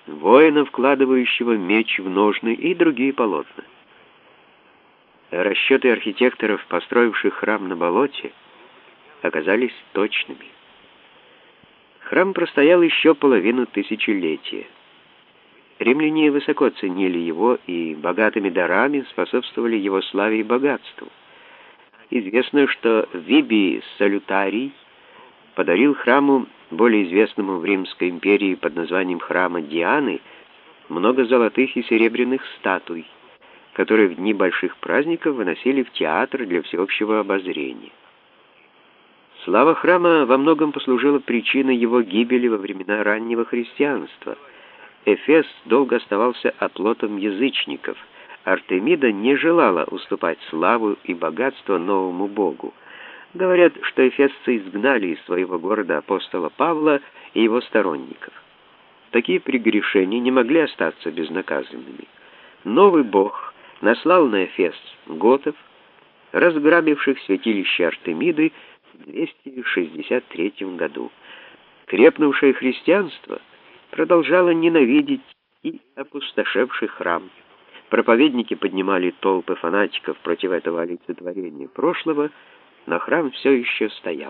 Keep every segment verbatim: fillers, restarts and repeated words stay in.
воина, вкладывающего меч в ножны, и другие полотна. Расчеты архитекторов, построивших храм на болоте, оказались точными. Храм простоял еще половину тысячелетия. Римляне высоко ценили его и богатыми дарами способствовали его славе и богатству. Известно, что Вибий Салютарий подарил храму, более известному в Римской империи под названием храма Дианы, много золотых и серебряных статуй, которые в дни больших праздников выносили в театр для всеобщего обозрения. Слава храма во многом послужила причиной его гибели во времена раннего христианства. Эфес долго оставался оплотом язычников. Артемида не желала уступать славу и богатство новому богу. Говорят, что эфесцы изгнали из своего города апостола Павла и его сторонников. Такие прегрешения не могли остаться безнаказанными. Новый бог наслал на Эфес готов, разграбивших святилище Артемиды в двести шестьдесят третьем году. Крепнувшее христианство продолжало ненавидеть и опустошевший храм. Проповедники поднимали толпы фанатиков против этого олицетворения прошлого, но храм все еще стоял.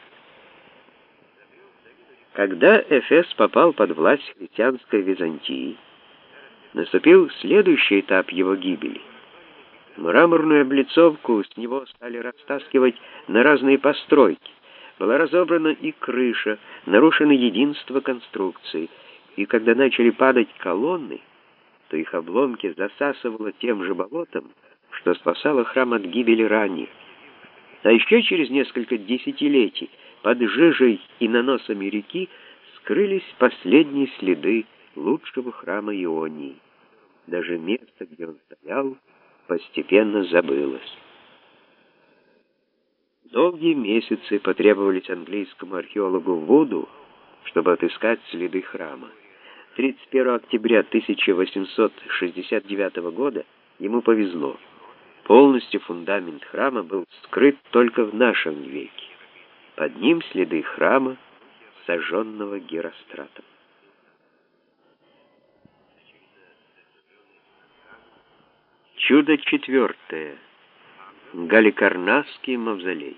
Когда Эфес попал под власть христианской Византии, наступил следующий этап его гибели. Мраморную облицовку с него стали растаскивать на разные постройки. Была разобрана и крыша, нарушено единство конструкции, и когда начали падать колонны, то их обломки засасывало тем же болотом, что спасало храм от гибели ранее. А еще через несколько десятилетий под жижей и наносами реки скрылись последние следы лучшего храма Ионии. Даже место, где он стоял, постепенно забылось. Долгие месяцы потребовались английскому археологу Вуду, чтобы отыскать следы храма. тридцать первого октября тысяча восемьсот шестьдесят девятого года ему повезло. Полностью фундамент храма был скрыт только в нашем веке. Под ним следы храма, сожженного Геростратом. Чудо четвертое. Галикарнасский мавзолей.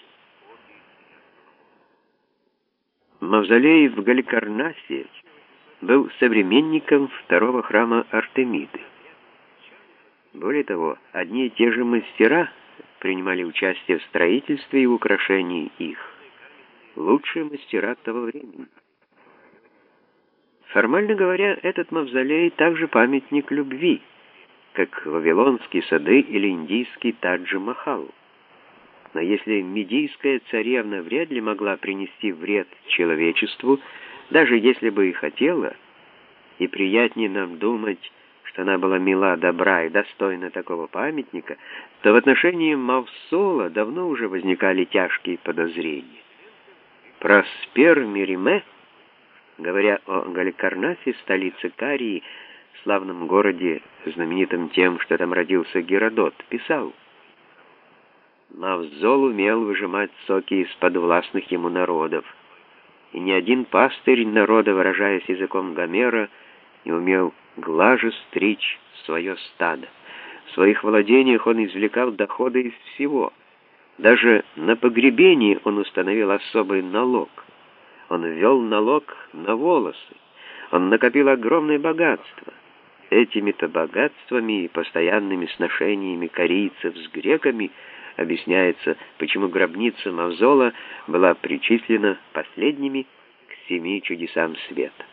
Мавзолей в Галикарнасе был современником второго храма Артемиды. Более того, одни и те же мастера принимали участие в строительстве и украшении их. Лучшие мастера того времени. Формально говоря, этот мавзолей также памятник любви, как вавилонские сады или индийский Тадж-Махал. Но если медийская царевна вряд ли могла принести вред человечеству, даже если бы и хотела, и приятнее нам думать, что она была мила, добра и достойна такого памятника, то в отношении Мавсола давно уже возникали тяжкие подозрения. Проспер Мириме, говоря о Галикарнасе, столице Карии, славном городе, знаменитом тем, что там родился Геродот, писал: «Мавзол умел выжимать соки из подвластных ему народов, и ни один пастырь народа, выражаясь языком Гомера, не умел глаже стричь свое стадо. В своих владениях он извлекал доходы из всего. Даже на погребении он установил особый налог. Он ввел налог на волосы. Он накопил огромное богатство. Этими-то богатствами и постоянными сношениями корейцев с греками объясняется, почему гробница Мавзола была причислена последними к семи чудесам света.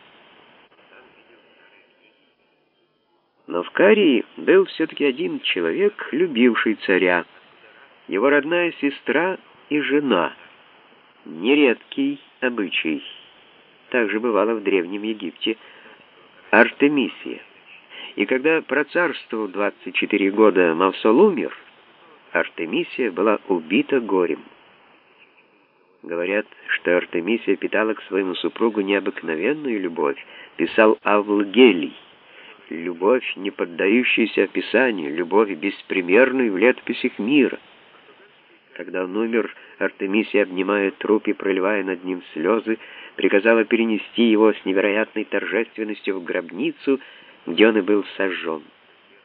Но в Карии был все-таки один человек, любивший царя, его родная сестра и жена. Нередкий обычай. Так же бывало в Древнем Египте. Артемисия. И когда процарствовал двадцать четыре года Мавсол умер, Артемисия была убита горем. Говорят, что Артемисия питала к своему супругу необыкновенную любовь, писал Авлгелий. Любовь, не поддающаяся описанию, любовь беспримерную в летописях мира. Когда он умер, Артемисия, обнимая труп и проливая над ним слезы, приказала перенести его с невероятной торжественностью в гробницу, где он и был сожжен.